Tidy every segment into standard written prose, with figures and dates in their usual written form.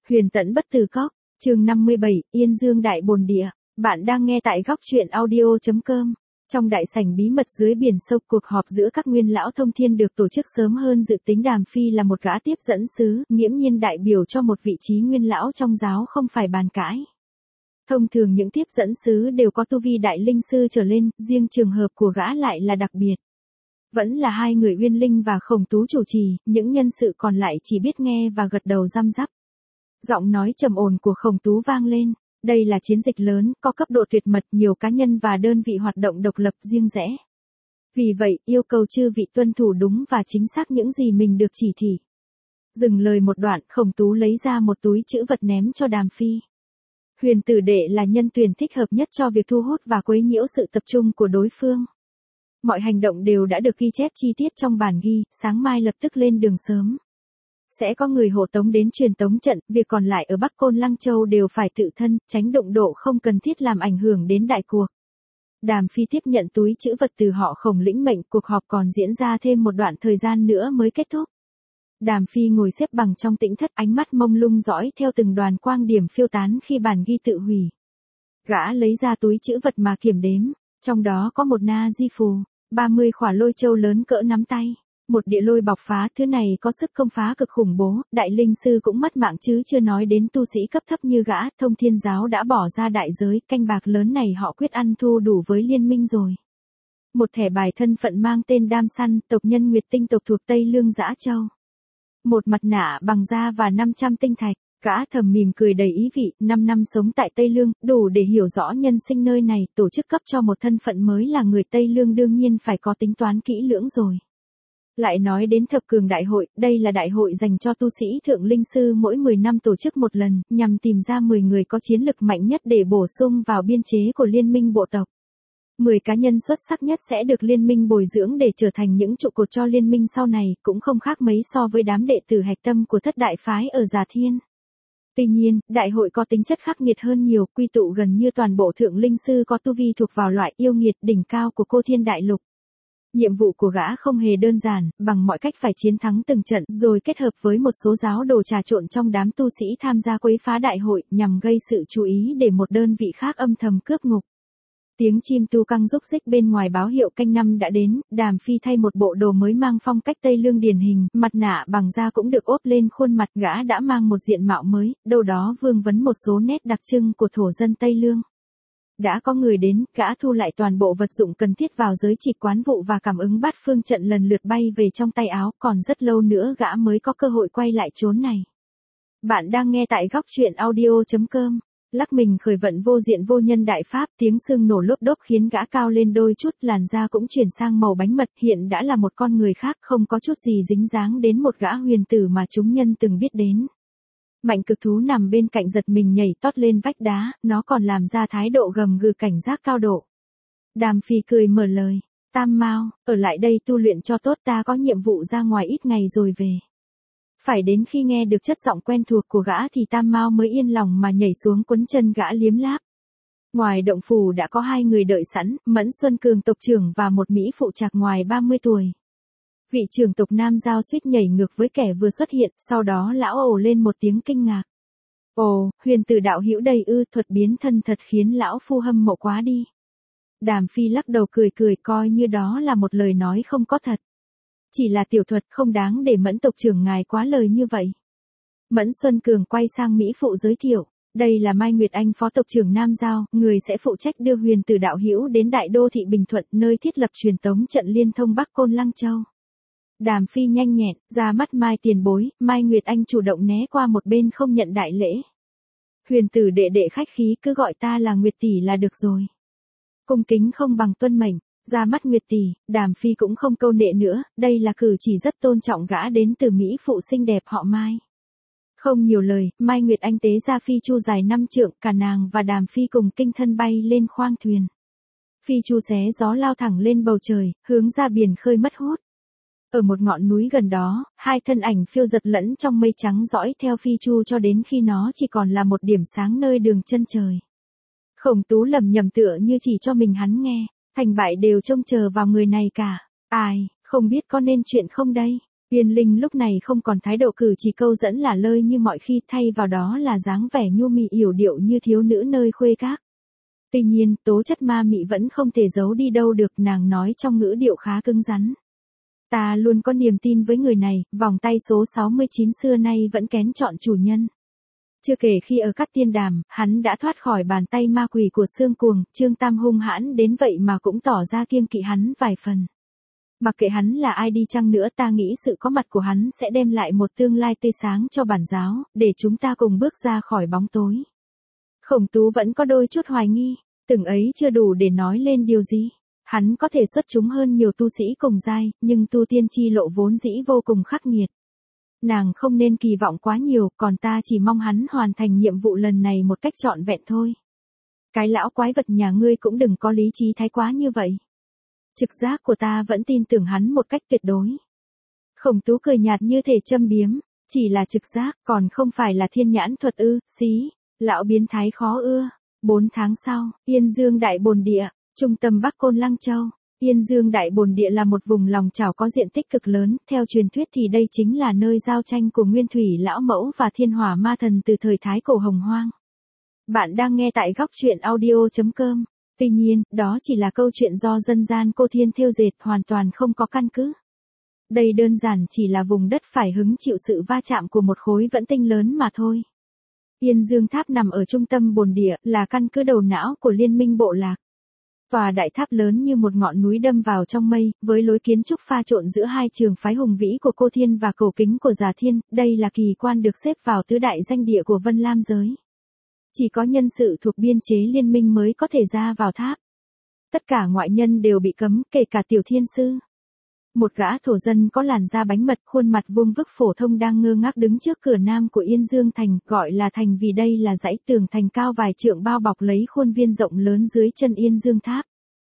Huyền tẫn bất tử cóc, chương 57, Yên Dương đại bồn địa. Bạn đang nghe tại góc truyện audio.com. Trong đại sảnh bí mật dưới biển sâu, cuộc họp giữa các nguyên lão thông thiên được tổ chức sớm hơn dự tính. Đàm Phi là một gã tiếp dẫn sứ, nghiễm nhiên đại biểu cho một vị trí nguyên lão trong giáo không phải bàn cãi. Thông thường những tiếp dẫn sứ đều có tu vi đại linh sư trở lên, riêng trường hợp của gã lại là đặc biệt. Vẫn là hai người Uyên Linh và Khổng Tú chủ trì, những nhân sự còn lại chỉ biết nghe và gật đầu răm rắp. Giọng nói trầm ổn của Khổng Tú vang lên, đây là chiến dịch lớn, có cấp độ tuyệt mật, nhiều cá nhân và đơn vị hoạt động độc lập riêng rẽ. Vì vậy, yêu cầu chư vị tuân thủ đúng và chính xác những gì mình được chỉ thị. Dừng lời một đoạn, Khổng Tú lấy ra một túi trữ vật ném cho Đàm Phi. Huyền tử đệ là nhân tuyển thích hợp nhất cho việc thu hút và quấy nhiễu sự tập trung của đối phương. Mọi hành động đều đã được ghi chép chi tiết trong bản ghi, sáng mai lập tức lên đường sớm. Sẽ có người hộ tống đến truyền tống trận, việc còn lại ở Bắc Côn Lăng Châu đều phải tự thân, tránh đụng độ không cần thiết làm ảnh hưởng đến đại cuộc. Đàm Phi tiếp nhận túi trữ vật từ họ Khổng lĩnh mệnh, cuộc họp còn diễn ra thêm một đoạn thời gian nữa mới kết thúc. Đàm Phi ngồi xếp bằng trong tĩnh thất, ánh mắt mông lung dõi theo từng đoàn quang điểm phiêu tán khi bản ghi tự hủy. Gã lấy ra túi trữ vật mà kiểm đếm, trong đó có một na di phù, 30 khỏa lôi châu lớn cỡ nắm tay, một địa lôi bọc phá, thứ này có sức công phá cực khủng bố, đại linh sư cũng mất mạng chứ chưa nói đến tu sĩ cấp thấp như gã. Thông Thiên giáo đã bỏ ra đại giới, canh bạc lớn này họ quyết ăn thua đủ với liên minh rồi. Một thẻ bài thân phận mang tên Đam Săn, tộc nhân Nguyệt Tinh tộc thuộc Tây Lương Dã Châu. Một mặt nạ bằng da và 500 tinh thạch. Gã thầm mỉm cười đầy ý vị, 5 năm sống tại Tây Lương, đủ để hiểu rõ nhân sinh nơi này, tổ chức cấp cho một thân phận mới là người Tây Lương đương nhiên phải có tính toán kỹ lưỡng rồi. Lại nói đến thập cường đại hội, đây là đại hội dành cho tu sĩ thượng linh sư mỗi 10 năm tổ chức một lần, nhằm tìm ra 10 người có chiến lực mạnh nhất để bổ sung vào biên chế của liên minh bộ tộc. 10 cá nhân xuất sắc nhất sẽ được liên minh bồi dưỡng để trở thành những trụ cột cho liên minh sau này, cũng không khác mấy so với đám đệ tử hạch tâm của thất đại phái ở Già Thiên. Tuy nhiên, đại hội có tính chất khắc nghiệt hơn nhiều, quy tụ gần như toàn bộ thượng linh sư có tu vi thuộc vào loại yêu nghiệt đỉnh cao của Cô Thiên Đại Lục. Nhiệm vụ của gã không hề đơn giản, bằng mọi cách phải chiến thắng từng trận, rồi kết hợp với một số giáo đồ trà trộn trong đám tu sĩ tham gia quấy phá đại hội, nhằm gây sự chú ý để một đơn vị khác âm thầm cướp ngục. Tiếng chim tu căng rúc rích bên ngoài báo hiệu canh năm đã đến. Đàm Phi thay một bộ đồ mới mang phong cách Tây Lương điển hình, mặt nạ bằng da cũng được ốp lên khuôn mặt, gã đã mang một diện mạo mới, đâu đó vương vấn một số nét đặc trưng của thổ dân Tây Lương. Đã có người đến, gã thu lại toàn bộ vật dụng cần thiết vào giới chỉ quán vụ và cảm ứng bát phương trận lần lượt bay về trong tay áo, còn rất lâu nữa gã mới có cơ hội quay lại chốn này. Bạn đang nghe tại góc truyện audio.com. Lắc mình khởi vận vô diện vô nhân đại pháp, tiếng xương nổ lốp đốp khiến gã cao lên đôi chút, làn da cũng chuyển sang màu bánh mật, hiện đã là một con người khác, không có chút gì dính dáng đến một gã huyền tử mà chúng nhân từng biết đến. Mạnh cực thú nằm bên cạnh giật mình nhảy tót lên vách đá, nó còn làm ra thái độ gầm gừ cảnh giác cao độ. Đàm Phi cười mở lời, Tam Mao, ở lại đây tu luyện cho tốt, ta có nhiệm vụ ra ngoài ít ngày rồi về. Phải đến khi nghe được chất giọng quen thuộc của gã thì Tam Mao mới yên lòng mà nhảy xuống quấn chân gã liếm láp. Ngoài động phủ đã có hai người đợi sẵn, Mẫn Xuân Cường tộc trưởng và một mỹ phụ trạc ngoài 30 tuổi. Vị trưởng tộc Nam Giao suýt nhảy ngược với kẻ vừa xuất hiện, sau đó lão ồ lên một tiếng kinh ngạc. Ồ, huyền tử đạo hữu đây ư, thuật biến thân thật khiến lão phu hâm mộ quá đi. Đàm Phi lắc đầu cười cười coi như đó là một lời nói không có thật. Chỉ là tiểu thuật, không đáng để Mẫn tộc trưởng ngài quá lời như vậy. Mẫn Xuân Cường quay sang mỹ phụ giới thiệu, đây là Mai Nguyệt Anh phó tộc trưởng Nam Giao, người sẽ phụ trách đưa huyền tử đạo hữu đến đại đô thị Bình Thuận, nơi thiết lập truyền tống trận liên thông Bắc Côn Lăng Châu. Đàm Phi nhanh nhẹn, ra mắt Mai tiền bối, Mai Nguyệt Anh chủ động né qua một bên không nhận đại lễ. Huyền tử đệ đệ khách khí, cứ gọi ta là Nguyệt tỷ là được rồi. Cung kính không bằng tuân mệnh. Ra mắt Nguyệt tỷ, Đàm Phi cũng không câu nệ nữa, đây là cử chỉ rất tôn trọng gã đến từ mỹ phụ xinh đẹp họ Mai. Không nhiều lời, Mai Nguyệt Anh tế ra phi chu dài 5 trượng, cả nàng và Đàm Phi cùng kinh thân bay lên khoang thuyền. Phi chu xé gió lao thẳng lên bầu trời, hướng ra biển khơi mất hút. Ở một ngọn núi gần đó, hai thân ảnh phiêu giật lẫn trong mây trắng dõi theo phi chu cho đến khi nó chỉ còn là một điểm sáng nơi đường chân trời. Khổng Tú lẩm nhẩm tựa như chỉ cho mình hắn nghe. Thành bại đều trông chờ vào người này cả. Ai, không biết có nên chuyện không đây? Uyên Linh lúc này không còn thái độ cử chỉ câu dẫn lả lơi như mọi khi, thay vào đó là dáng vẻ nhu mì yểu điệu như thiếu nữ nơi khuê các. Tuy nhiên, tố chất ma mị vẫn không thể giấu đi đâu được, nàng nói trong ngữ điệu khá cứng rắn. Ta luôn có niềm tin với người này, vòng tay số 69 xưa nay vẫn kén chọn chủ nhân. Chưa kể khi ở các tiên đàm, hắn đã thoát khỏi bàn tay ma quỷ của Sương Cuồng, Trương Tam hung hãn đến vậy mà cũng tỏ ra kiêng kỵ hắn vài phần. Mặc kệ hắn là ai đi chăng nữa, ta nghĩ sự có mặt của hắn sẽ đem lại một tương lai tươi sáng cho bản giáo, để chúng ta cùng bước ra khỏi bóng tối. Khổng Tú vẫn có đôi chút hoài nghi, từng ấy chưa đủ để nói lên điều gì. Hắn có thể xuất chúng hơn nhiều tu sĩ cùng giai, nhưng tu tiên chi lộ vốn dĩ vô cùng khắc nghiệt. Nàng không nên kỳ vọng quá nhiều, còn ta chỉ mong hắn hoàn thành nhiệm vụ lần này một cách trọn vẹn thôi. Cái lão quái vật nhà ngươi cũng đừng có lý trí thái quá như vậy. Trực giác của ta vẫn tin tưởng hắn một cách tuyệt đối. Khổng Tú cười nhạt như thể châm biếm, chỉ là trực giác, còn không phải là thiên nhãn thuật ư, xí, lão biến thái khó ưa. 4 tháng sau, Yên Dương Đại Bồn Địa, trung tâm Bắc Côn Lăng Châu. Yên Dương Đại Bồn Địa là một vùng lòng chảo có diện tích cực lớn, theo truyền thuyết thì đây chính là nơi giao tranh của Nguyên Thủy Lão Mẫu và Thiên Hỏa Ma Thần từ thời Thái Cổ Hồng Hoang. Bạn đang nghe tại góc truyện audio.com. Tuy nhiên, đó chỉ là câu chuyện do dân gian cô thiên thêu dệt, hoàn toàn không có căn cứ. Đây đơn giản chỉ là vùng đất phải hứng chịu sự va chạm của một khối vẫn tinh lớn mà thôi. Yên Dương Tháp nằm ở trung tâm bồn địa, là căn cứ đầu não của Liên minh bộ lạc. Tòa đại tháp lớn như một ngọn núi đâm vào trong mây, với lối kiến trúc pha trộn giữa hai trường phái hùng vĩ của Cô Thiên và cổ kính của Già Thiên, đây là kỳ quan được xếp vào tứ đại danh địa của Vân Lam giới. Chỉ có nhân sự thuộc biên chế liên minh mới có thể ra vào tháp. Tất cả ngoại nhân đều bị cấm, kể cả Tiểu Thiên Sư. Một gã thổ dân có làn da bánh mật, khuôn mặt vuông vức phổ thông đang ngơ ngác đứng trước cửa nam của Yên Dương Thành, gọi là thành vì đây là dãy tường thành cao vài trượng bao bọc lấy khuôn viên rộng lớn dưới chân Yên Dương Tháp.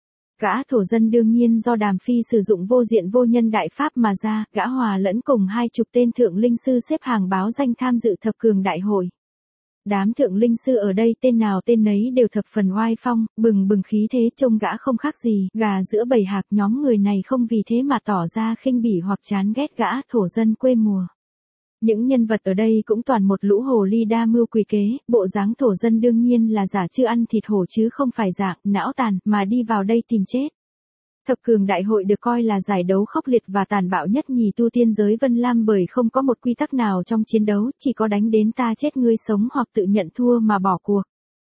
Gã thổ dân đương nhiên do Đàm Phi sử dụng vô diện vô nhân đại pháp mà ra, gã hòa lẫn cùng 20 tên thượng linh sư xếp hàng báo danh tham dự thập cường đại hội. Đám thượng linh sư ở đây tên nào tên nấy đều thập phần oai phong, bừng bừng khí thế, trông gã không khác gì gà giữa bầy hạc. Nhóm người này không vì thế mà tỏ ra khinh bỉ hoặc chán ghét gã thổ dân quê mùa. Những nhân vật ở đây cũng toàn một lũ hồ ly đa mưu quỷ kế, bộ dáng thổ dân đương nhiên là giả chưa ăn thịt hổ chứ không phải dạng não tàn mà đi vào đây tìm chết. Thập cường đại hội được coi là giải đấu khốc liệt và tàn bạo nhất nhì tu tiên giới Vân Lam, bởi không có một quy tắc nào trong chiến đấu, chỉ có đánh đến ta chết ngươi sống hoặc tự nhận thua mà bỏ cuộc.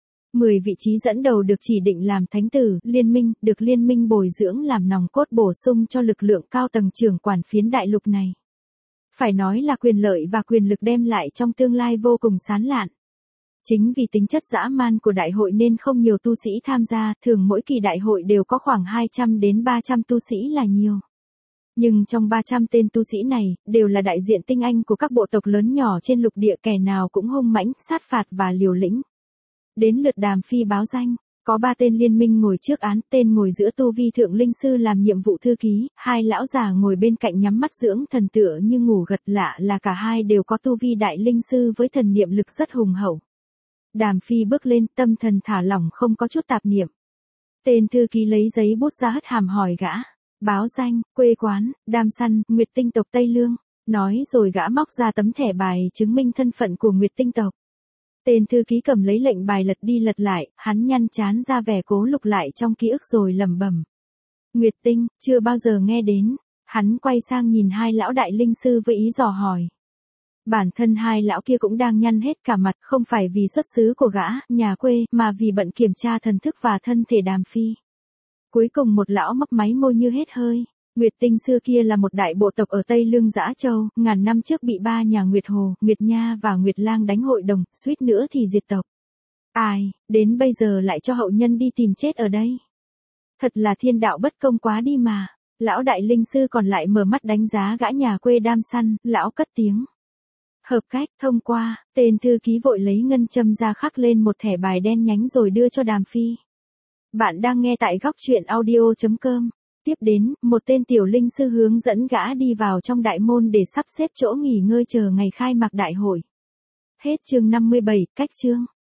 10 vị trí dẫn đầu được chỉ định làm thánh tử, liên minh, được liên minh bồi dưỡng làm nòng cốt bổ sung cho lực lượng cao tầng trưởng quản phiến đại lục này. Phải nói là quyền lợi và quyền lực đem lại trong tương lai vô cùng sáng lạn. Chính vì tính chất dã man của đại hội nên không nhiều tu sĩ tham gia, thường mỗi kỳ đại hội đều có khoảng 200 đến 300 tu sĩ là nhiều. Nhưng trong 300 tên tu sĩ này, đều là đại diện tinh anh của các bộ tộc lớn nhỏ trên lục địa, kẻ nào cũng hung mãnh, sát phạt và liều lĩnh. Đến lượt Đàm Phi báo danh, có 3 tên liên minh ngồi trước án, tên ngồi giữa tu vi thượng linh sư làm nhiệm vụ thư ký, 2 lão già ngồi bên cạnh nhắm mắt dưỡng thần tựa như ngủ gật, lạ là cả hai đều có tu vi đại linh sư với thần niệm lực rất hùng hậu. Đàm Phi bước lên, tâm thần thả lỏng không có chút tạp niệm. Tên thư ký lấy giấy bút ra hất hàm hỏi gã. Báo danh, quê quán, Đam Săn, Nguyệt Tinh tộc Tây Lương. Nói rồi gã móc ra tấm thẻ bài chứng minh thân phận của Nguyệt Tinh tộc. Tên thư ký cầm lấy lệnh bài lật đi lật lại, hắn nhăn trán ra vẻ cố lục lại trong ký ức rồi lẩm bẩm. Nguyệt Tinh, chưa bao giờ nghe đến. Hắn quay sang nhìn 2 lão đại linh sư với ý dò hỏi. Bản thân 2 lão kia cũng đang nhăn hết cả mặt, không phải vì xuất xứ của gã, nhà quê, mà vì bận kiểm tra thần thức và thân thể Đàm Phi. Cuối cùng một lão mấp máy môi như hết hơi. Nguyệt Tinh xưa kia là một đại bộ tộc ở Tây Lương Dã Châu, ngàn năm trước bị 3 nhà Nguyệt Hồ, Nguyệt Nha và Nguyệt Lang đánh hội đồng, suýt nữa thì diệt tộc. Ai, đến bây giờ lại cho hậu nhân đi tìm chết ở đây. Thật là thiên đạo bất công quá đi mà. Lão đại linh sư còn lại mở mắt đánh giá gã nhà quê Đam Săn, lão cất tiếng. Hợp cách, thông qua. Tên thư ký vội lấy ngân châm ra khắc lên một thẻ bài đen nhánh rồi đưa cho Đàm Phi. Bạn đang nghe tại góc truyện audio.com. Tiếp đến, một tên tiểu linh sư hướng dẫn gã đi vào trong đại môn để sắp xếp chỗ nghỉ ngơi chờ ngày khai mạc đại hội. Hết chương 57, cách chương.